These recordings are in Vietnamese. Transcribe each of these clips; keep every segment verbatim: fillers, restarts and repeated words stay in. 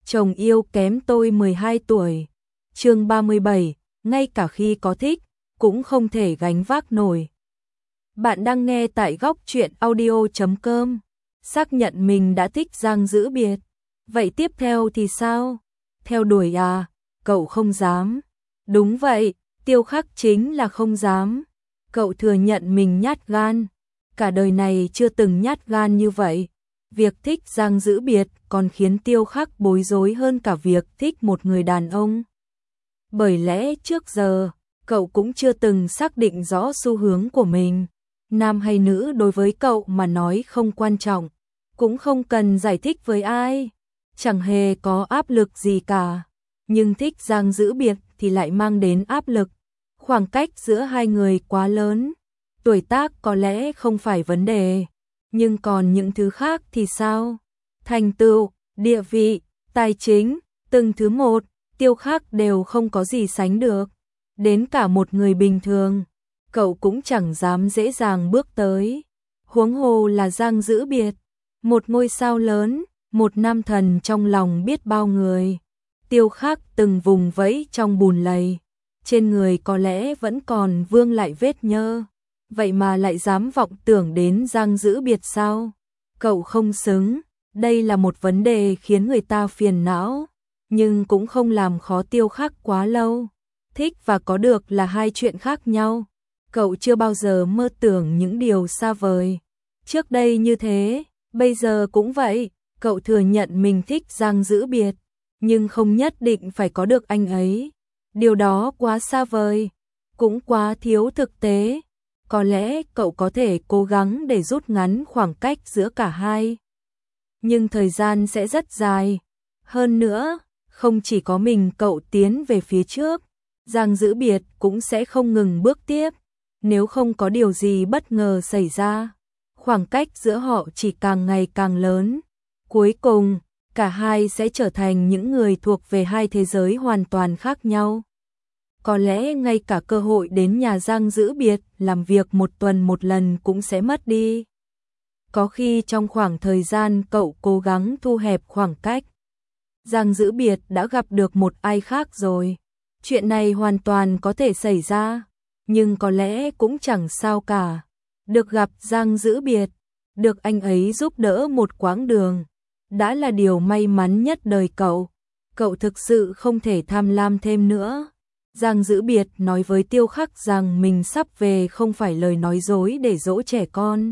chồng yêu kém tôi mười hai tuổi. Chương ba mươi bảy, ngay cả khi có thích, cũng không thể gánh vác nổi. Bạn đang nghe tại góc truyện audio chấm com. Xác nhận mình đã thích Giang Dữ Biệt. Vậy tiếp theo thì sao? Theo đuổi à? Cậu không dám. Đúng vậy, Tiêu Khắc chính là không dám. Cậu thừa nhận mình nhát gan. Cả đời này chưa từng nhát gan như vậy. Việc thích Giang Dữ Biệt còn khiến Tiêu Khắc bối rối hơn cả việc thích một người đàn ông. Bởi lẽ trước giờ, cậu cũng chưa từng xác định rõ xu hướng của mình. Nam hay nữ đối với cậu mà nói không quan trọng, cũng không cần giải thích với ai, chẳng hề có áp lực gì cả. Nhưng thích Giang Dữ Biệt thì lại mang đến áp lực. Khoảng cách giữa hai người quá lớn. Tuổi tác có lẽ không phải vấn đề, nhưng còn những thứ khác thì sao? Thành tựu, địa vị, tài chính, từng thứ một, Tiêu Khắc đều không có gì sánh được. Đến cả một người bình thường, cậu cũng chẳng dám dễ dàng bước tới. Huống hồ là Giang Dữ Biệt, một ngôi sao lớn, một nam thần trong lòng biết bao người. Tiêu Khắc từng vùng vẫy trong bùn lầy, trên người có lẽ vẫn còn vương lại vết nhơ. Vậy mà lại dám vọng tưởng đến Giang Dữ Biệt sao? Cậu không xứng, đây là một vấn đề khiến người ta phiền não, nhưng cũng không làm khó Tiêu Khắc quá lâu. Thích và có được là hai chuyện khác nhau. Cậu chưa bao giờ mơ tưởng những điều xa vời. Trước đây như thế, bây giờ cũng vậy. Cậu thừa nhận mình thích Giang Dữ Biệt, nhưng không nhất định phải có được anh ấy. Điều đó quá xa vời, cũng quá thiếu thực tế. Có lẽ cậu có thể cố gắng để rút ngắn khoảng cách giữa cả hai, nhưng thời gian sẽ rất dài. Hơn nữa, không chỉ có mình cậu tiến về phía trước, Giang Dữ Biệt cũng sẽ không ngừng bước tiếp. Nếu không có điều gì bất ngờ xảy ra, khoảng cách giữa họ chỉ càng ngày càng lớn. Cuối cùng, cả hai sẽ trở thành những người thuộc về hai thế giới hoàn toàn khác nhau. Có lẽ ngay cả cơ hội đến nhà Giang Dữ Biệt làm việc một tuần một lần cũng sẽ mất đi. Có khi trong khoảng thời gian cậu cố gắng thu hẹp khoảng cách, Giang Dữ Biệt đã gặp được một ai khác rồi. Chuyện này hoàn toàn có thể xảy ra, nhưng có lẽ cũng chẳng sao cả. Được gặp Giang Dữ Biệt, được anh ấy giúp đỡ một quãng đường, đã là điều may mắn nhất đời cậu. Cậu thực sự không thể tham lam thêm nữa. Giang Dữ Biệt nói với Tiêu Khắc rằng mình sắp về không phải lời nói dối để dỗ trẻ con.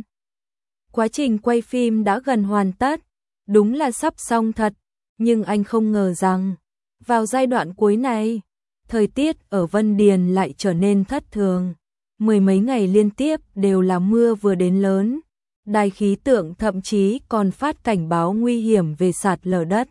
Quá trình quay phim đã gần hoàn tất, đúng là sắp xong thật, nhưng anh không ngờ rằng, vào giai đoạn cuối này, thời tiết ở Vân Điền lại trở nên thất thường. Mười mấy ngày liên tiếp đều là mưa vừa đến lớn. Đài khí tượng thậm chí còn phát cảnh báo nguy hiểm về sạt lở đất.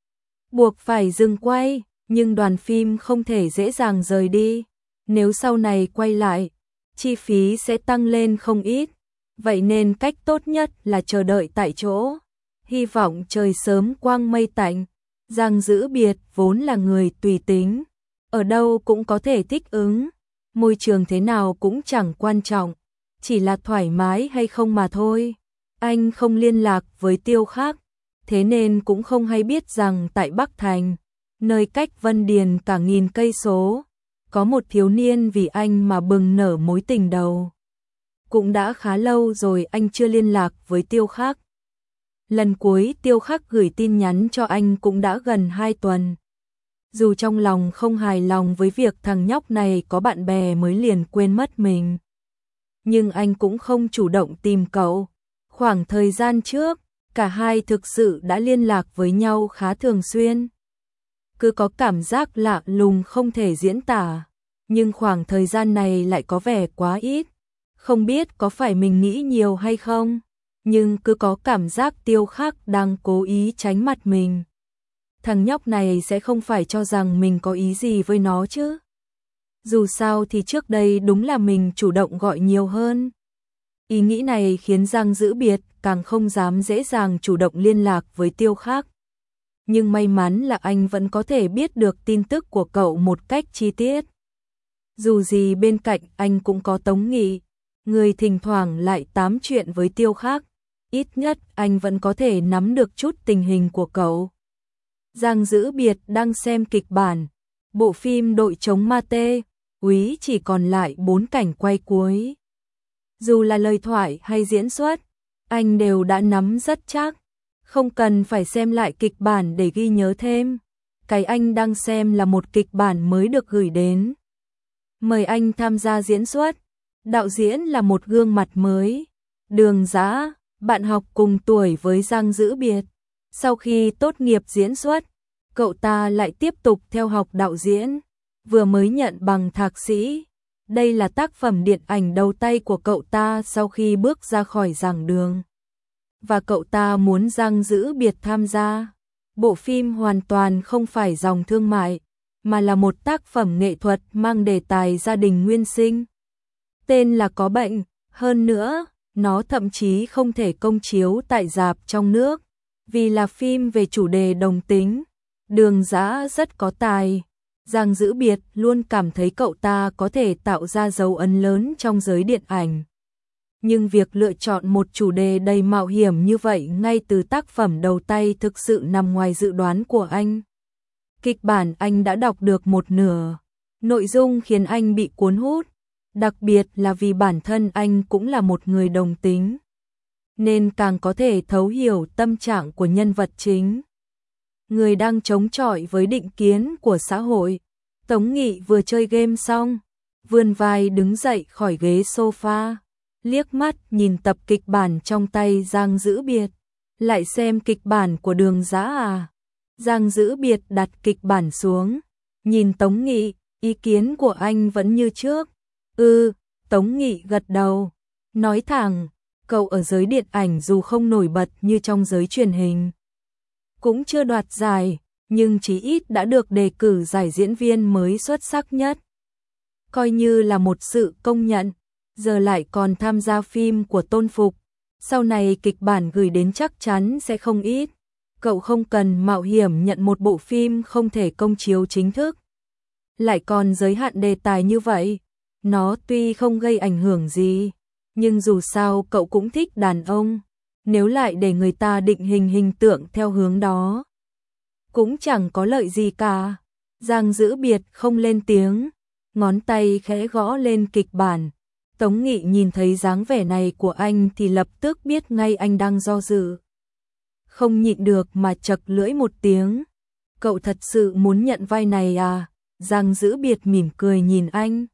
Buộc phải dừng quay, nhưng đoàn phim không thể dễ dàng rời đi. Nếu sau này quay lại, chi phí sẽ tăng lên không ít. Vậy nên cách tốt nhất là chờ đợi tại chỗ. Hy vọng trời sớm quang mây tạnh. Giang Dữ Biệt vốn là người tùy tính, ở đâu cũng có thể thích ứng. Môi trường thế nào cũng chẳng quan trọng, chỉ là thoải mái hay không mà thôi. Anh không liên lạc với Tiêu Khắc, thế nên cũng không hay biết rằng tại Bắc Thành, nơi cách Vân Điền cả nghìn cây số, có một thiếu niên vì anh mà bừng nở mối tình đầu. Cũng đã khá lâu rồi anh chưa liên lạc với Tiêu Khắc. Lần cuối Tiêu Khắc gửi tin nhắn cho anh cũng đã gần hai tuần. Dù trong lòng không hài lòng với việc thằng nhóc này có bạn bè mới liền quên mất mình, nhưng anh cũng không chủ động tìm cậu. Khoảng thời gian trước, cả hai thực sự đã liên lạc với nhau khá thường xuyên. Cứ có cảm giác lạ lùng không thể diễn tả, nhưng khoảng thời gian này lại có vẻ quá ít. Không biết có phải mình nghĩ nhiều hay không, nhưng cứ có cảm giác Tiêu Khắc đang cố ý tránh mặt mình. Thằng nhóc này sẽ không phải cho rằng mình có ý gì với nó chứ. Dù sao thì trước đây đúng là mình chủ động gọi nhiều hơn. Ý nghĩ này khiến Giang Dữ Biệt càng không dám dễ dàng chủ động liên lạc với Tiêu Khắc. Nhưng may mắn là anh vẫn có thể biết được tin tức của cậu một cách chi tiết. Dù gì bên cạnh anh cũng có Tống Nghị, người thỉnh thoảng lại tám chuyện với Tiêu Khắc. Ít nhất anh vẫn có thể nắm được chút tình hình của cậu. Giang Dữ Biệt đang xem kịch bản. Bộ phim Đội chống ma tê, úy chỉ còn lại bốn cảnh quay cuối. Dù là lời thoại hay diễn xuất, anh đều đã nắm rất chắc. Không cần phải xem lại kịch bản để ghi nhớ thêm. Cái anh đang xem là một kịch bản mới được gửi đến. Mời anh tham gia diễn xuất. Đạo diễn là một gương mặt mới. Đường Dã, bạn học cùng tuổi với Giang Dữ Biệt. Sau khi tốt nghiệp diễn xuất, cậu ta lại tiếp tục theo học đạo diễn. Vừa mới nhận bằng thạc sĩ. Đây là tác phẩm điện ảnh đầu tay của cậu ta sau khi bước ra khỏi giảng đường. Và cậu ta muốn Giang Dữ Biệt tham gia. Bộ phim hoàn toàn không phải dòng thương mại, mà là một tác phẩm nghệ thuật mang đề tài gia đình nguyên sinh. Tên là Có Bệnh, hơn nữa, nó thậm chí không thể công chiếu tại rạp trong nước, vì là phim về chủ đề đồng tính. Đường Dã rất có tài. Giang Dữ Biệt luôn cảm thấy cậu ta có thể tạo ra dấu ấn lớn trong giới điện ảnh. Nhưng việc lựa chọn một chủ đề đầy mạo hiểm như vậy ngay từ tác phẩm đầu tay thực sự nằm ngoài dự đoán của anh. Kịch bản anh đã đọc được một nửa. Nội dung khiến anh bị cuốn hút, đặc biệt là vì bản thân anh cũng là một người đồng tính, nên càng có thể thấu hiểu tâm trạng của nhân vật chính. Người đang chống chọi với định kiến của xã hội. Tống Nghị vừa chơi game xong, vươn vai đứng dậy khỏi ghế sofa, liếc mắt nhìn tập kịch bản trong tay Giang Dữ Biệt. Lại xem kịch bản của Đường Dã à? Giang Dữ Biệt đặt kịch bản xuống, nhìn Tống Nghị, ý kiến của anh vẫn như trước. Ừ, Tống Nghị gật đầu, nói thẳng, cậu ở giới điện ảnh dù không nổi bật như trong giới truyền hình, cũng chưa đoạt giải, nhưng chí ít đã được đề cử giải diễn viên mới xuất sắc nhất. Coi như là một sự công nhận, giờ lại còn tham gia phim của Tôn Phục. Sau này kịch bản gửi đến chắc chắn sẽ không ít. Cậu không cần mạo hiểm nhận một bộ phim không thể công chiếu chính thức. Lại còn giới hạn đề tài như vậy. Nó tuy không gây ảnh hưởng gì, nhưng dù sao cậu cũng thích đàn ông. Nếu lại để người ta định hình hình tượng theo hướng đó, cũng chẳng có lợi gì cả. Giang Dữ Biệt không lên tiếng, ngón tay khẽ gõ lên kịch bản. Tống Nghị nhìn thấy dáng vẻ này của anh thì lập tức biết ngay anh đang do dự. Không nhịn được mà chật lưỡi một tiếng. Cậu thật sự muốn nhận vai này à? Giang Dữ Biệt mỉm cười nhìn anh.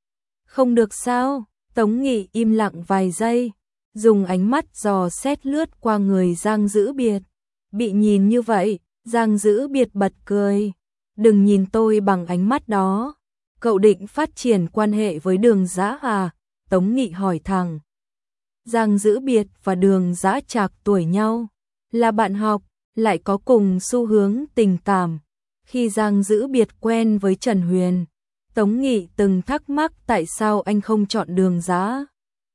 Không được sao? Tống Nghị im lặng vài giây, dùng ánh mắt dò xét lướt qua người Giang Dữ Biệt. Bị nhìn như vậy, Giang Dữ Biệt bật cười. Đừng nhìn tôi bằng ánh mắt đó. Cậu định phát triển quan hệ với Đường Dã à? Tống Nghị hỏi thẳng. Giang Dữ Biệt và Đường Dã trạc tuổi nhau, là bạn học, lại có cùng xu hướng tình cảm. Khi Giang Dữ Biệt quen với Trần Huyền, Tống Nghị từng thắc mắc tại sao anh không chọn Đường Dã.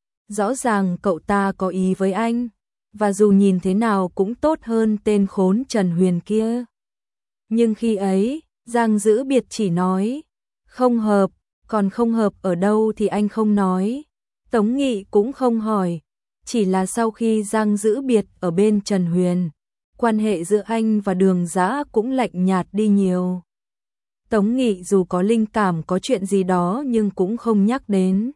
Rõ ràng cậu ta có ý với anh, và dù nhìn thế nào cũng tốt hơn tên khốn Trần Huyền kia. Nhưng khi ấy, Giang Dữ Biệt chỉ nói, không hợp, còn không hợp ở đâu thì anh không nói. Tống Nghị cũng không hỏi, chỉ là sau khi Giang Dữ Biệt ở bên Trần Huyền, quan hệ giữa anh và Đường Dã cũng lạnh nhạt đi nhiều. Tống Nghị dù có linh cảm có chuyện gì đó nhưng cũng không nhắc đến.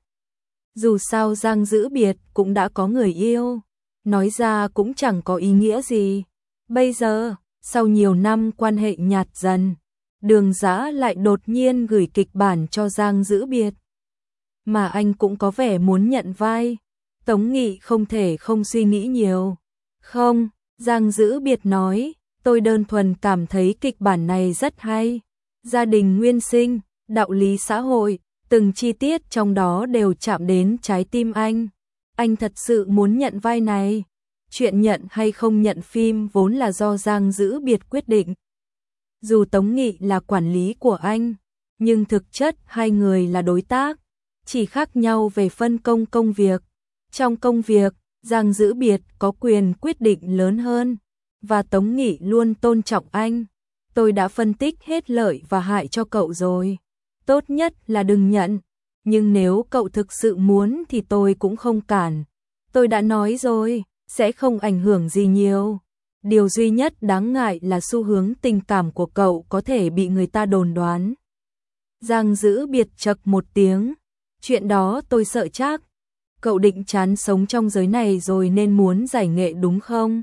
Dù sao Giang Dữ Biệt cũng đã có người yêu, nói ra cũng chẳng có ý nghĩa gì. Bây giờ, sau nhiều năm quan hệ nhạt dần, Đường Dã lại đột nhiên gửi kịch bản cho Giang Dữ Biệt. Mà anh cũng có vẻ muốn nhận vai. Tống Nghị không thể không suy nghĩ nhiều. Không, Giang Dữ Biệt nói, tôi đơn thuần cảm thấy kịch bản này rất hay. Gia đình nguyên sinh, đạo lý xã hội, từng chi tiết trong đó đều chạm đến trái tim anh. Anh thật sự muốn nhận vai này. Chuyện nhận hay không nhận phim vốn là do Giang Dữ Biệt quyết định. Dù Tống Nghị là quản lý của anh, nhưng thực chất hai người là đối tác, chỉ khác nhau về phân công công việc. Trong công việc, Giang Dữ Biệt có quyền quyết định lớn hơn, và Tống Nghị luôn tôn trọng anh. Tôi đã phân tích hết lợi và hại cho cậu rồi. Tốt nhất là đừng nhận, nhưng nếu cậu thực sự muốn thì tôi cũng không cản. Tôi đã nói rồi, sẽ không ảnh hưởng gì nhiều. Điều duy nhất đáng ngại là xu hướng tình cảm của cậu có thể bị người ta đồn đoán. Giang Dữ Biệt chậc một tiếng, chuyện đó tôi sợ chắc. Cậu định chán sống trong giới này rồi nên muốn giải nghệ đúng không?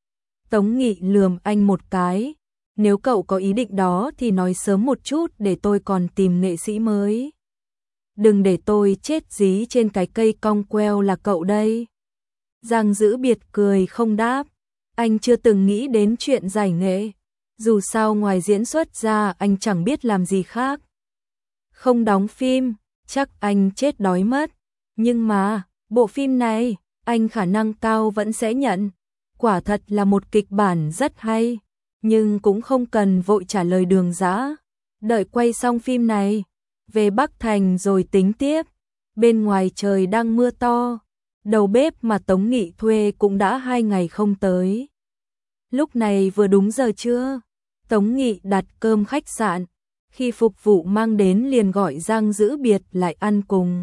Tống Nghị lườm anh một cái, nếu cậu có ý định đó thì nói sớm một chút để tôi còn tìm nghệ sĩ mới. Đừng để tôi chết dí trên cái cây cong queo là cậu đây. Giang Dữ Biệt cười không đáp, anh chưa từng nghĩ đến chuyện giải nghệ, dù sao ngoài diễn xuất ra anh chẳng biết làm gì khác. Không đóng phim, chắc anh chết đói mất, nhưng mà, bộ phim này, anh khả năng cao vẫn sẽ nhận. Quả thật là một kịch bản rất hay, nhưng cũng không cần vội trả lời Đường Dã. Đợi quay xong phim này, về Bắc Thành rồi tính tiếp. Bên ngoài trời đang mưa to, đầu bếp mà Tống Nghị thuê cũng đã hai ngày không tới. Lúc này vừa đúng giờ trưa, Tống Nghị đặt cơm khách sạn, khi phục vụ mang đến liền gọi Giang Dữ Biệt lại ăn cùng.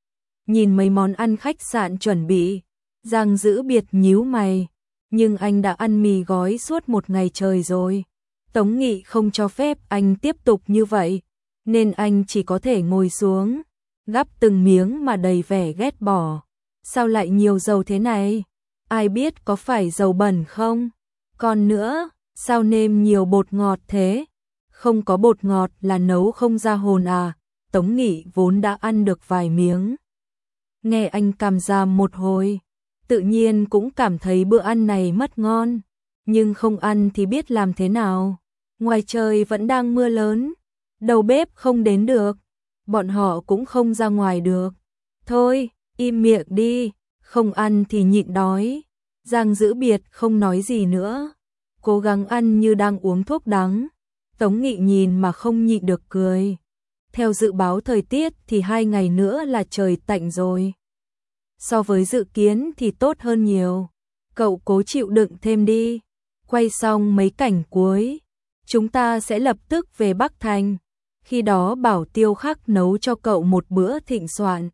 Nhìn mấy món ăn khách sạn chuẩn bị, Giang Dữ Biệt nhíu mày, nhưng anh đã ăn mì gói suốt một ngày trời rồi. Tống Nghị không cho phép anh tiếp tục như vậy, nên anh chỉ có thể ngồi xuống, gắp từng miếng mà đầy vẻ ghét bỏ. Sao lại nhiều dầu thế này? Ai biết có phải dầu bẩn không? Còn nữa, sao nêm nhiều bột ngọt thế? Không có bột ngọt là nấu không ra hồn à? Tống Nghị vốn đã ăn được vài miếng. Nghe anh càm ràm một hồi, tự nhiên cũng cảm thấy bữa ăn này mất ngon, nhưng không ăn thì biết làm thế nào. Ngoài trời vẫn đang mưa lớn, đầu bếp không đến được, bọn họ cũng không ra ngoài được. Thôi, im miệng đi, không ăn thì nhịn đói. Giang Dữ Biệt không nói gì nữa, cố gắng ăn như đang uống thuốc đắng. Tống Nghị nhìn mà không nhịn được cười. Theo dự báo thời tiết thì hai ngày nữa là trời tạnh rồi. So với dự kiến thì tốt hơn nhiều. Cậu cố chịu đựng thêm đi. Quay xong mấy cảnh cuối, chúng ta sẽ lập tức về Bắc Thành. Khi đó bảo Tiêu Khắc nấu cho cậu một bữa thịnh soạn.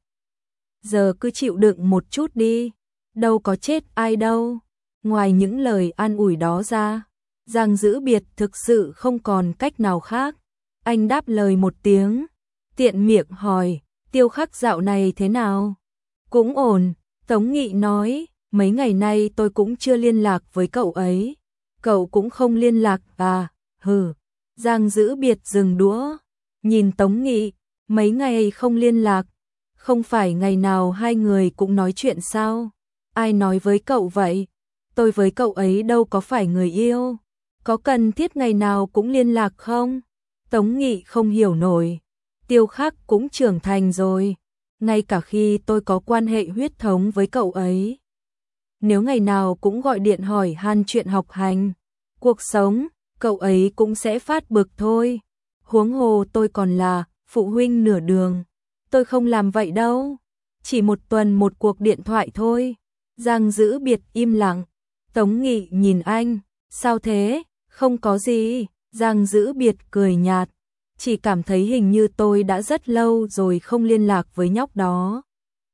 Giờ cứ chịu đựng một chút đi, đâu có chết ai đâu. Ngoài những lời an ủi đó ra, Giang Dữ Biệt thực sự không còn cách nào khác. Anh đáp lời một tiếng, tiện miệng hỏi, Tiêu Khắc dạo này thế nào? Cũng ổn, Tống Nghị nói, mấy ngày nay tôi cũng chưa liên lạc với cậu ấy. Cậu cũng không liên lạc à? Hừ. Giang Dữ Biệt dừng đũa, nhìn Tống Nghị, mấy ngày không liên lạc, không phải ngày nào hai người cũng nói chuyện sao? Ai nói với cậu vậy? Tôi với cậu ấy đâu có phải người yêu, có cần thiết ngày nào cũng liên lạc không? Tống Nghị không hiểu nổi, Tiêu Khắc cũng trưởng thành rồi, ngay cả khi tôi có quan hệ huyết thống với cậu ấy. Nếu ngày nào cũng gọi điện hỏi han chuyện học hành, cuộc sống, cậu ấy cũng sẽ phát bực thôi. Huống hồ tôi còn là phụ huynh nửa đường, tôi không làm vậy đâu. Chỉ một tuần một cuộc điện thoại thôi. Giang Dữ Biệt im lặng. Tống Nghị nhìn anh, sao thế? Không có gì. Giang Dữ Biệt cười nhạt, chỉ cảm thấy hình như tôi đã rất lâu rồi không liên lạc với nhóc đó.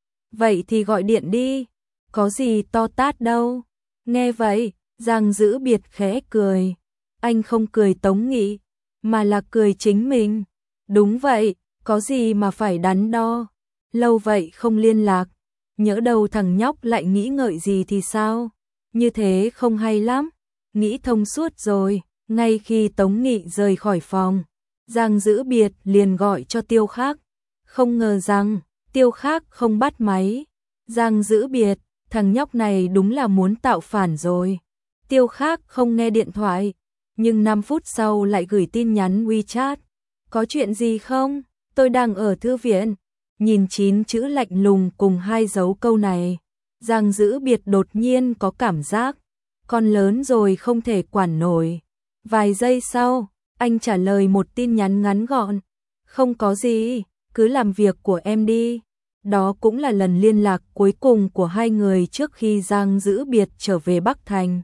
Vậy thì gọi điện đi, có gì to tát đâu. Nghe vậy, Giang Dữ Biệt khẽ cười. Anh không cười Tống Nghị, mà là cười chính mình. Đúng vậy, có gì mà phải đắn đo. Lâu vậy không liên lạc, nhỡ đâu thằng nhóc lại nghĩ ngợi gì thì sao? Như thế không hay lắm. Nghĩ thông suốt rồi, ngay khi Tống Nghị rời khỏi phòng, Giang Dữ Biệt liền gọi cho Tiêu Khắc. Không ngờ rằng Tiêu Khắc không bắt máy. Giang Dữ Biệt, thằng nhóc này đúng là muốn tạo phản rồi. Tiêu Khắc không nghe điện thoại, nhưng năm phút sau lại gửi tin nhắn WeChat. Có chuyện gì không? Tôi đang ở thư viện. Nhìn chín chữ lạnh lùng cùng hai dấu câu này, Giang Dữ Biệt đột nhiên có cảm giác con lớn rồi không thể quản nổi. Vài giây sau, anh trả lời một tin nhắn ngắn gọn. Không có gì, cứ làm việc của em đi. Đó cũng là lần liên lạc cuối cùng của hai người trước khi Giang Dữ Biệt trở về Bắc Thành.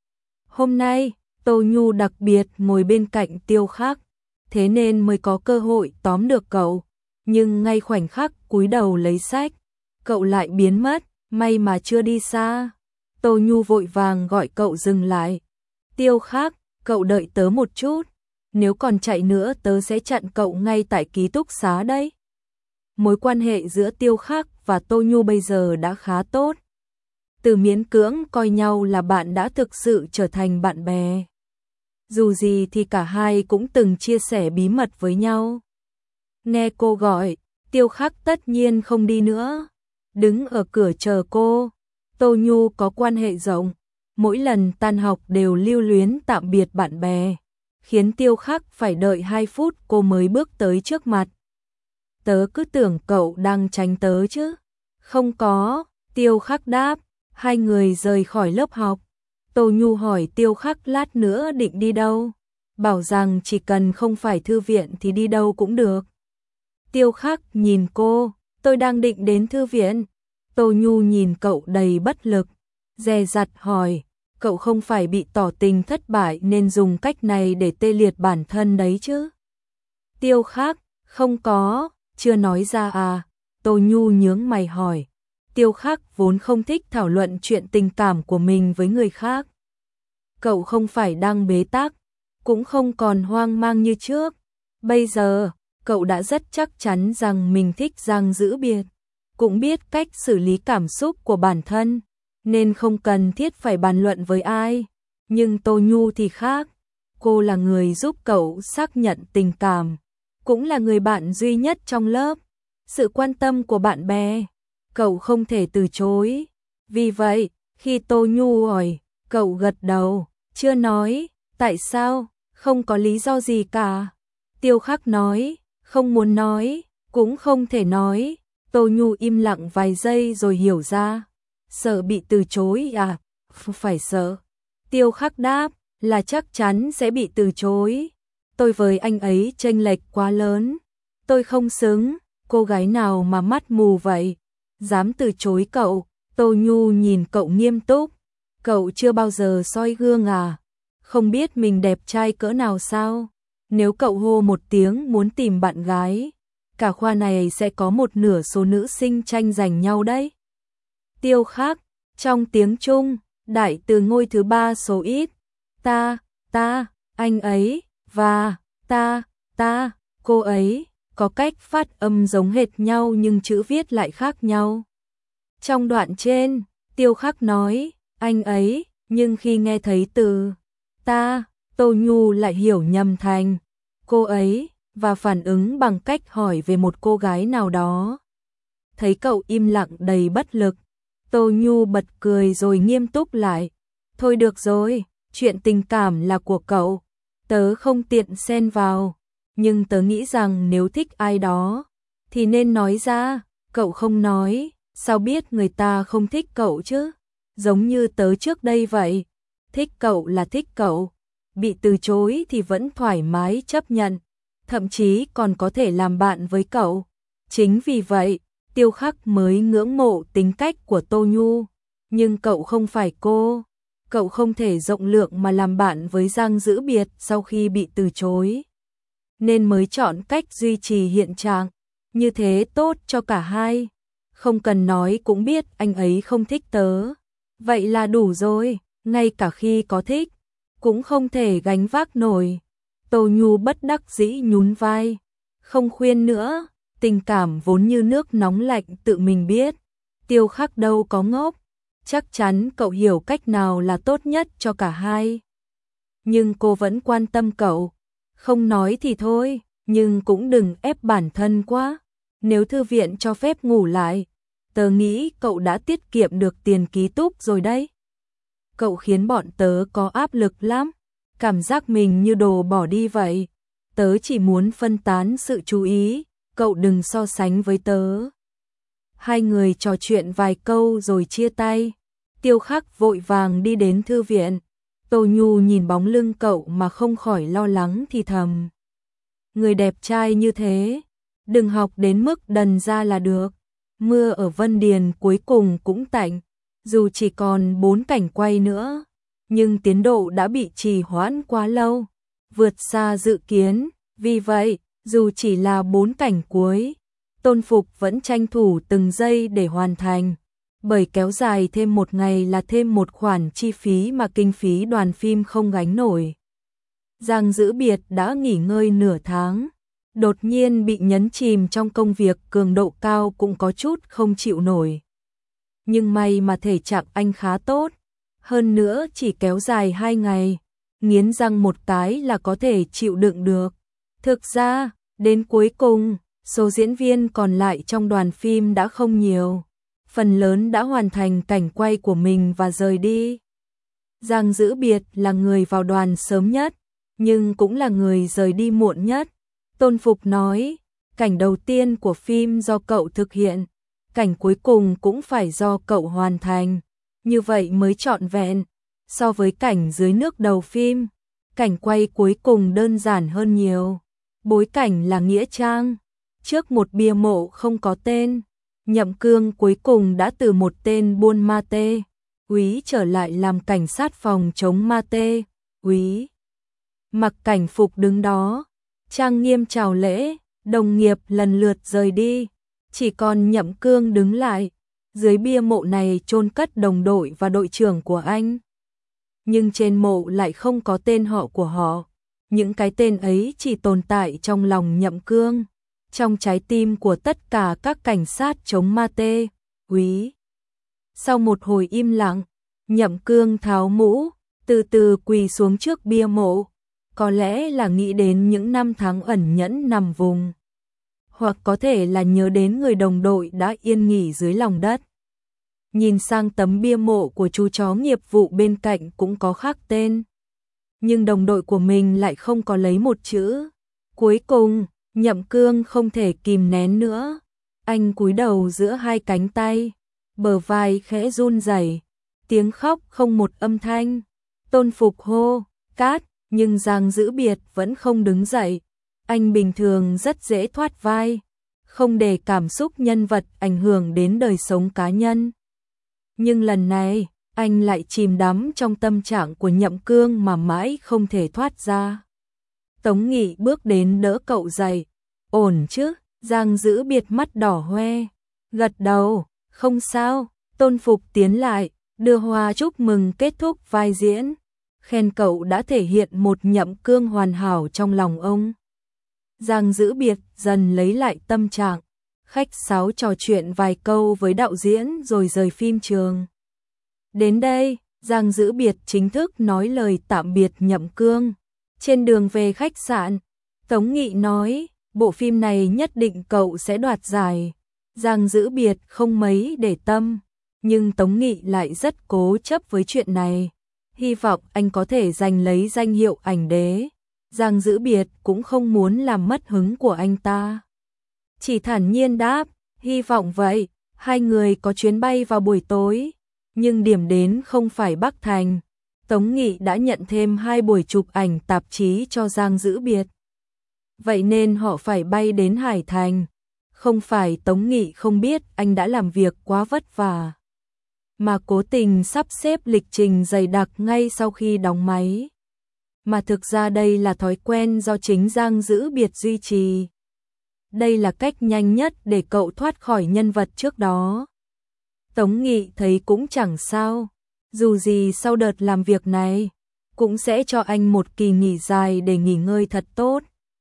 Hôm nay, Tô Nhu đặc biệt ngồi bên cạnh Tiêu Khắc, thế nên mới có cơ hội tóm được cậu. Nhưng ngay khoảnh khắc cúi đầu lấy sách, cậu lại biến mất, may mà chưa đi xa. Tô Nhu vội vàng gọi cậu dừng lại. Tiêu Khắc, cậu đợi tớ một chút, nếu còn chạy nữa tớ sẽ chặn cậu ngay tại ký túc xá đấy. Mối quan hệ giữa Tiêu Khắc và Tô Nhu bây giờ đã khá tốt. Từ miễn cưỡng coi nhau là bạn đã thực sự trở thành bạn bè. Dù gì thì cả hai cũng từng chia sẻ bí mật với nhau. Nghe cô gọi, Tiêu Khắc tất nhiên không đi nữa. Đứng ở cửa chờ cô. Tô Nhu có quan hệ rộng, mỗi lần tan học đều lưu luyến tạm biệt bạn bè, khiến Tiêu Khắc phải đợi hai phút cô mới bước tới trước mặt. Tớ cứ tưởng cậu đang tránh tớ chứ. Không có, Tiêu Khắc đáp. Hai người rời khỏi lớp học. Tô Nhu hỏi Tiêu Khắc lát nữa định đi đâu. Bảo rằng chỉ cần không phải thư viện thì đi đâu cũng được. Tiêu Khắc nhìn cô, tôi đang định đến thư viện. Tô Nhu nhìn cậu đầy bất lực, dè dặt hỏi, cậu không phải bị tỏ tình thất bại nên dùng cách này để tê liệt bản thân đấy chứ? Tiêu Khắc, không có, chưa nói ra à? Tô Nhu nhướng mày hỏi. Tiêu Khắc vốn không thích thảo luận chuyện tình cảm của mình với người khác. Cậu không phải đang bế tắc, cũng không còn hoang mang như trước. Bây giờ, cậu đã rất chắc chắn rằng mình thích Giang Dữ Biệt, cũng biết cách xử lý cảm xúc của bản thân, nên không cần thiết phải bàn luận với ai. Nhưng Tô Nhu thì khác, cô là người giúp cậu xác nhận tình cảm, cũng là người bạn duy nhất trong lớp. Sự quan tâm của bạn bè, cậu không thể từ chối. Vì vậy, khi Tô Nhu hỏi, cậu gật đầu, chưa nói, tại sao, không có lý do gì cả. Tiêu Khắc nói, không muốn nói, cũng không thể nói. Tô Nhu im lặng vài giây rồi hiểu ra. Sợ bị từ chối à? Phải sợ. Tiêu Khắc đáp, là chắc chắn sẽ bị từ chối. Tôi với anh ấy chênh lệch quá lớn. Tôi không xứng, cô gái nào mà mắt mù vậy? Dám từ chối cậu. Tô Nhu nhìn cậu nghiêm túc. Cậu chưa bao giờ soi gương à? Không biết mình đẹp trai cỡ nào sao? Nếu cậu hô một tiếng muốn tìm bạn gái, cả khoa này sẽ có một nửa số nữ sinh tranh giành nhau đấy. Tiêu Khắc, trong tiếng Trung, đại từ ngôi thứ ba số ít. Ta, ta, anh ấy, và, ta, ta, cô ấy, có cách phát âm giống hệt nhau nhưng chữ viết lại khác nhau. Trong đoạn trên, Tiêu Khắc nói, anh ấy, nhưng khi nghe thấy từ ta, Tô Nhu lại hiểu nhầm thành cô ấy, và phản ứng bằng cách hỏi về một cô gái nào đó. Thấy cậu im lặng đầy bất lực, Tô Nhu bật cười rồi nghiêm túc lại. Thôi được rồi, chuyện tình cảm là của cậu, tớ không tiện xen vào, nhưng tớ nghĩ rằng nếu thích ai đó, thì nên nói ra. Cậu không nói, sao biết người ta không thích cậu chứ? Giống như tớ trước đây vậy, thích cậu là thích cậu, bị từ chối thì vẫn thoải mái chấp nhận, thậm chí còn có thể làm bạn với cậu. Chính vì vậy, Tiêu Khắc mới ngưỡng mộ tính cách của Tô Nhu. Nhưng cậu không phải cô, cậu không thể rộng lượng mà làm bạn với Giang Dữ Biệt sau khi bị từ chối, nên mới chọn cách duy trì hiện trạng, như thế tốt cho cả hai. Không cần nói cũng biết anh ấy không thích tớ, vậy là đủ rồi, ngay cả khi có thích, cũng không thể gánh vác nổi. Tô Nhu bất đắc dĩ nhún vai, không khuyên nữa, tình cảm vốn như nước nóng lạnh tự mình biết. Tiêu Khắc đâu có ngốc, chắc chắn cậu hiểu cách nào là tốt nhất cho cả hai. Nhưng cô vẫn quan tâm cậu, không nói thì thôi, nhưng cũng đừng ép bản thân quá. Nếu thư viện cho phép ngủ lại, tớ nghĩ cậu đã tiết kiệm được tiền ký túc rồi đấy. Cậu khiến bọn tớ có áp lực lắm, cảm giác mình như đồ bỏ đi vậy. Tớ chỉ muốn phân tán sự chú ý, cậu đừng so sánh với tớ. Hai người trò chuyện vài câu rồi chia tay. Tiêu Khắc vội vàng đi đến thư viện. Tô Nhu nhìn bóng lưng cậu mà không khỏi lo lắng thì thầm. Người đẹp trai như thế, đừng học đến mức đần ra là được. Mưa ở Vân Điền cuối cùng cũng tạnh, dù chỉ còn bốn cảnh quay nữa, nhưng tiến độ đã bị trì hoãn quá lâu, vượt xa dự kiến. Vì vậy, dù chỉ là bốn cảnh cuối, Tôn Phục vẫn tranh thủ từng giây để hoàn thành. bởi kéo dài thêm một ngày là thêm một khoản chi phí mà kinh phí đoàn phim không gánh nổi. Giang Dữ Biệt đã nghỉ ngơi nửa tháng, đột nhiên bị nhấn chìm trong công việc cường độ cao cũng có chút không chịu nổi. Nhưng may mà thể trạng anh khá tốt, hơn nữa chỉ kéo dài hai ngày, nghiến răng một cái là có thể chịu đựng được. Thực ra, đến cuối cùng, số diễn viên còn lại trong đoàn phim đã không nhiều, phần lớn đã hoàn thành cảnh quay của mình và rời đi. Giang Dữ Biệt là người vào đoàn sớm nhất, nhưng cũng là người rời đi muộn nhất. Tôn Phục nói, cảnh đầu tiên của phim do cậu thực hiện, cảnh cuối cùng cũng phải do cậu hoàn thành, như vậy mới trọn vẹn. So với cảnh dưới nước đầu phim, cảnh quay cuối cùng đơn giản hơn nhiều. Bối cảnh là nghĩa trang, trước một bia mộ không có tên, Nhậm Cương cuối cùng đã từ một tên buôn ma tê úy trở lại làm cảnh sát phòng chống ma tê úy. Mặc cảnh phục đứng đó, trang nghiêm chào lễ, đồng nghiệp lần lượt rời đi, chỉ còn Nhậm Cương đứng lại. Dưới bia mộ này chôn cất đồng đội và đội trưởng của anh. Nhưng trên mộ lại không có tên họ của họ. Những cái tên ấy chỉ tồn tại trong lòng Nhậm Cương, trong trái tim của tất cả các cảnh sát chống ma tê úy. Sau một hồi im lặng, Nhậm Cương tháo mũ, từ từ quỳ xuống trước bia mộ. Có lẽ là nghĩ đến những năm tháng ẩn nhẫn nằm vùng, hoặc có thể là nhớ đến người đồng đội đã yên nghỉ dưới lòng đất. Nhìn sang tấm bia mộ của chú chó nghiệp vụ bên cạnh cũng có khắc tên, nhưng đồng đội của mình lại không có lấy một chữ. Cuối cùng, Nhậm Cương không thể kìm nén nữa, anh cúi đầu giữa hai cánh tay, bờ vai khẽ run rẩy, tiếng khóc không một âm thanh. Tôn Phục hô, cát, nhưng Giang Dữ Biệt vẫn không đứng dậy. Anh bình thường rất dễ thoát vai, không để cảm xúc nhân vật ảnh hưởng đến đời sống cá nhân. Nhưng lần này, anh lại chìm đắm trong tâm trạng của Nhậm Cương mà mãi không thể thoát ra. Tống Nghị bước đến đỡ cậu dậy. Ổn chứ? Giang Dữ Biệt mắt đỏ hoe, gật đầu, không sao. Tôn Phục tiến lại, đưa hoa chúc mừng kết thúc vai diễn, khen cậu đã thể hiện một Nhậm Cương hoàn hảo trong lòng ông. Giang Dữ Biệt dần lấy lại tâm trạng, khách sáo trò chuyện vài câu với đạo diễn rồi rời phim trường. Đến đây, Giang Dữ Biệt chính thức nói lời tạm biệt Nhậm Cương. Trên đường về khách sạn, Tống Nghị nói, bộ phim này nhất định cậu sẽ đoạt giải. Giang Dữ Biệt không mấy để tâm, nhưng Tống Nghị lại rất cố chấp với chuyện này. Hy vọng anh có thể giành lấy danh hiệu ảnh đế. Giang Dữ Biệt cũng không muốn làm mất hứng của anh ta, chỉ thản nhiên đáp, hy vọng vậy. Hai người có chuyến bay vào buổi tối, nhưng điểm đến không phải Bắc Thành. Tống Nghị đã nhận thêm hai buổi chụp ảnh tạp chí cho Giang Dữ Biệt, vậy nên họ phải bay đến Hải Thành. Không phải Tống Nghị không biết anh đã làm việc quá vất vả, mà cố tình sắp xếp lịch trình dày đặc ngay sau khi đóng máy. Mà thực ra đây là thói quen do chính Giang Dữ Biệt duy trì. Đây là cách nhanh nhất để cậu thoát khỏi nhân vật trước đó. Tống Nghị thấy cũng chẳng sao, dù gì sau đợt làm việc này, cũng sẽ cho anh một kỳ nghỉ dài để nghỉ ngơi thật tốt.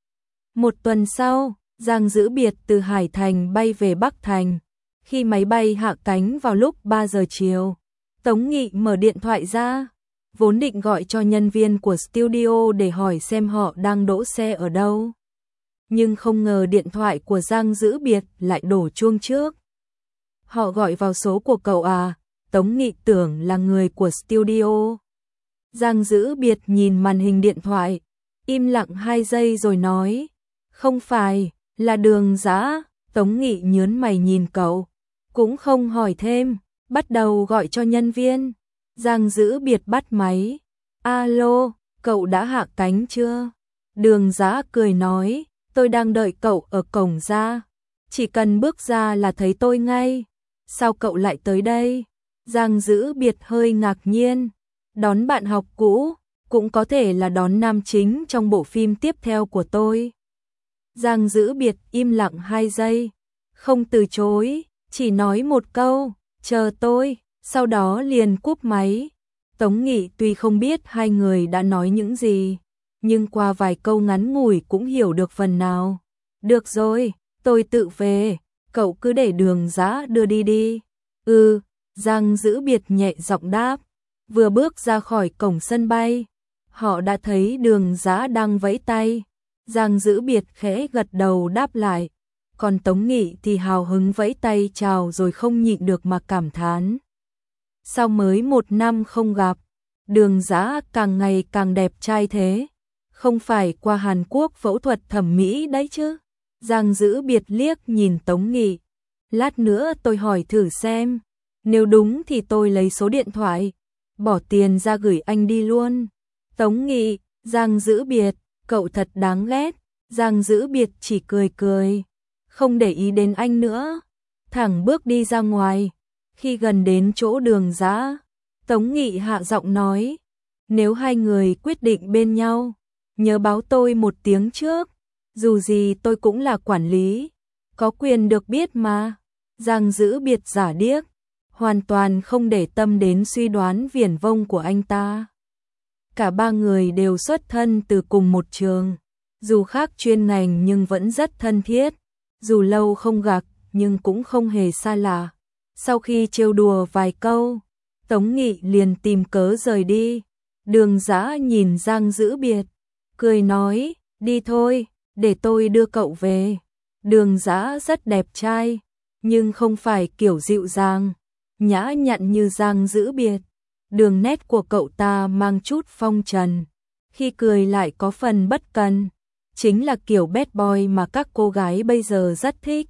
Một tuần sau, Giang Dữ Biệt từ Hải Thành bay về Bắc Thành. Khi máy bay hạ cánh vào lúc ba giờ chiều, Tống Nghị mở điện thoại ra, vốn định gọi cho nhân viên của studio để hỏi xem họ đang đỗ xe ở đâu. Nhưng không ngờ điện thoại của Giang Dữ Biệt lại đổ chuông trước. Họ gọi vào số của cậu à? Tống Nghị tưởng là người của studio. Giang Dữ Biệt nhìn màn hình điện thoại, im lặng hai giây rồi nói, không phải, là Đường Dã. Tống Nghị nhớn mày nhìn cậu, cũng không hỏi thêm, bắt đầu gọi cho nhân viên. Giang Dữ Biệt bắt máy, alo, cậu đã hạ cánh chưa? Đường Dã cười nói, tôi đang đợi cậu ở cổng ra, chỉ cần bước ra là thấy tôi ngay. Sao cậu lại tới đây? Giang Dữ Biệt hơi ngạc nhiên, đón bạn học cũ, cũng có thể là đón nam chính trong bộ phim tiếp theo của tôi. Giang Dữ Biệt im lặng hai giây, không từ chối, chỉ nói một câu, chờ tôi, sau đó liền cúp máy. Tống Nghị tuy không biết hai người đã nói những gì, nhưng qua vài câu ngắn ngủi cũng hiểu được phần nào. Được rồi, tôi tự về, cậu cứ để Đường Dã đưa đi đi. Ừ, Giang Dữ Biệt nhẹ giọng đáp. Vừa bước ra khỏi cổng sân bay, họ đã thấy Đường Dã đang vẫy tay. Giang Dữ Biệt khẽ gật đầu đáp lại, còn Tống Nghị thì hào hứng vẫy tay chào rồi không nhịn được mà cảm thán. Sao mới một năm không gặp, Đường Dã càng ngày càng đẹp trai thế, không phải qua Hàn Quốc phẫu thuật thẩm mỹ đấy chứ? Giang Dữ Biệt liếc nhìn Tống Nghị. Lát nữa tôi hỏi thử xem, nếu đúng thì tôi lấy số điện thoại, bỏ tiền ra gửi anh đi luôn. Tống Nghị, Giang Dữ Biệt, cậu thật đáng ghét. Giang Dữ Biệt chỉ cười cười, không để ý đến anh nữa, thẳng bước đi ra ngoài. Khi gần đến chỗ Đường Dã, Tống Nghị hạ giọng nói, nếu hai người quyết định bên nhau, nhớ báo tôi một tiếng trước, dù gì tôi cũng là quản lý, có quyền được biết mà. Giang Dữ Biệt giả điếc, hoàn toàn không để tâm đến suy đoán viển vông của anh ta. Cả ba người đều xuất thân từ cùng một trường, dù khác chuyên ngành nhưng vẫn rất thân thiết, dù lâu không gặp nhưng cũng không hề xa lạ. Sau khi trêu đùa vài câu, Tống Nghị liền tìm cớ rời đi. Đường Dã nhìn Giang Dữ Biệt, cười nói, đi thôi, để tôi đưa cậu về. Đường Dã rất đẹp trai, nhưng không phải kiểu dịu dàng, nhã nhặn như Giang Dữ Biệt. Đường nét của cậu ta mang chút phong trần, khi cười lại có phần bất cần, chính là kiểu bad boy mà các cô gái bây giờ rất thích.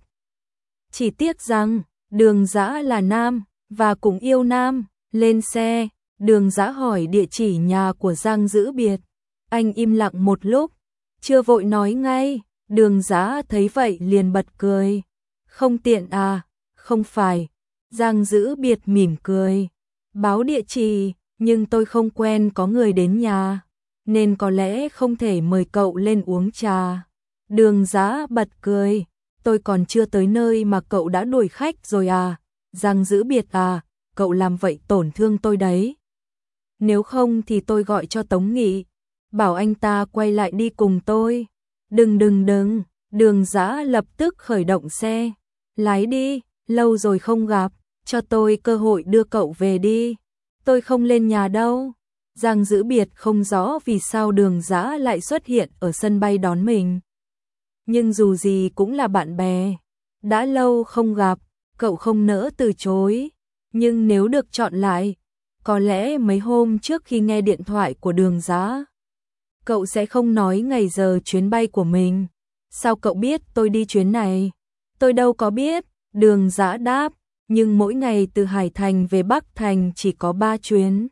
Chỉ tiếc rằng, Đường Dã là nam, và cũng yêu nam. Lên xe, Đường Dã hỏi địa chỉ nhà của Giang Dữ Biệt. Anh im lặng một lúc, chưa vội nói ngay. Đường Dã thấy vậy liền bật cười. Không tiện à? Không phải. Giang Dữ Biệt mỉm cười. Báo địa chỉ, nhưng tôi không quen có người đến nhà, nên có lẽ không thể mời cậu lên uống trà. Đường Dã bật cười. Tôi còn chưa tới nơi mà cậu đã đuổi khách rồi à? Giang Dữ Biệt à, cậu làm vậy tổn thương tôi đấy. Nếu không thì tôi gọi cho Tống Nghị, bảo anh ta quay lại đi cùng tôi. Đừng đừng đừng, Đường Dã lập tức khởi động xe. Lái đi, lâu rồi không gặp, cho tôi cơ hội đưa cậu về đi. Tôi không lên nhà đâu. Giang Dữ Biệt không rõ vì sao Đường Dã lại xuất hiện ở sân bay đón mình. Nhưng dù gì cũng là bạn bè, đã lâu không gặp, cậu không nỡ từ chối. Nhưng nếu được chọn lại, có lẽ mấy hôm trước khi nghe điện thoại của Đường Dã, cậu sẽ không nói ngày giờ chuyến bay của mình. Sao cậu biết tôi đi chuyến này? Tôi đâu có biết, Đường Dã đáp, nhưng mỗi ngày từ Hải Thành về Bắc Thành chỉ có ba chuyến.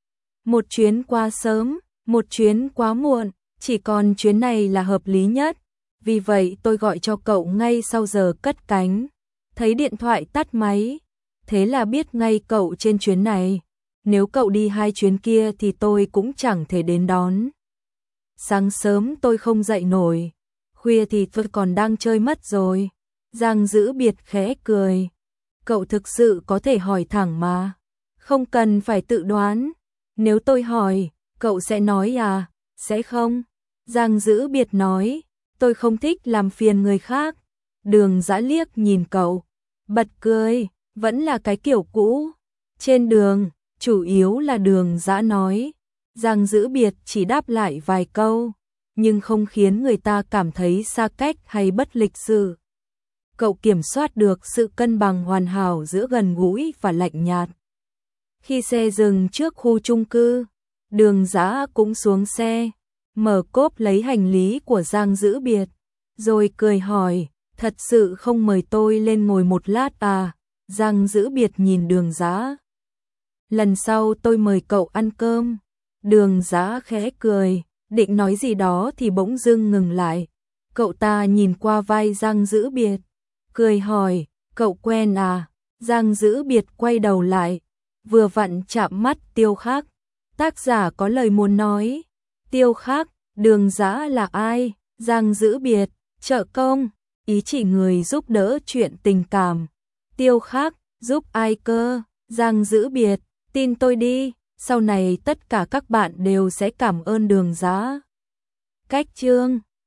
Một chuyến qua sớm, một chuyến quá muộn, chỉ còn chuyến này là hợp lý nhất. Vì vậy tôi gọi cho cậu ngay sau giờ cất cánh. Thấy điện thoại tắt máy, thế là biết ngay cậu trên chuyến này. Nếu cậu đi hai chuyến kia thì tôi cũng chẳng thể đến đón. Sáng sớm tôi không dậy nổi, khuya thì tôi còn đang chơi mất rồi. Giang Dữ Biệt khẽ cười. Cậu thực sự có thể hỏi thẳng mà, không cần phải tự đoán. Nếu tôi hỏi, cậu sẽ nói à, sẽ không? Giang Dữ Biệt nói, tôi không thích làm phiền người khác. Đường Dã liếc nhìn cậu, bật cười, vẫn là cái kiểu cũ. Trên đường, chủ yếu là Đường Dã nói. Giang Dữ Biệt chỉ đáp lại vài câu, nhưng không khiến người ta cảm thấy xa cách hay bất lịch sự. Cậu kiểm soát được sự cân bằng hoàn hảo giữa gần gũi và lạnh nhạt. Khi xe dừng trước khu chung cư, Đường Dã cũng xuống xe, mở cốp lấy hành lý của Giang Dữ Biệt, rồi cười hỏi, thật sự không mời tôi lên ngồi một lát à? Giang Dữ Biệt nhìn Đường Dã. Lần sau tôi mời cậu ăn cơm. Đường Dã khẽ cười, định nói gì đó thì bỗng dưng ngừng lại. Cậu ta nhìn qua vai Giang Dữ Biệt, cười hỏi, cậu quen à? Giang Dữ Biệt quay đầu lại, vừa vặn chạm mắt Tiêu Khắc. Tác giả có lời muốn nói. Tiêu Khắc, Đường Dã là ai? Giang Dữ Biệt, trợ công, ý chỉ người giúp đỡ chuyện tình cảm. Tiêu Khắc, Giúp ai cơ? Giang giữ biệt, tin tôi đi, sau này tất cả các bạn đều sẽ cảm ơn Đường Giá. Cách chương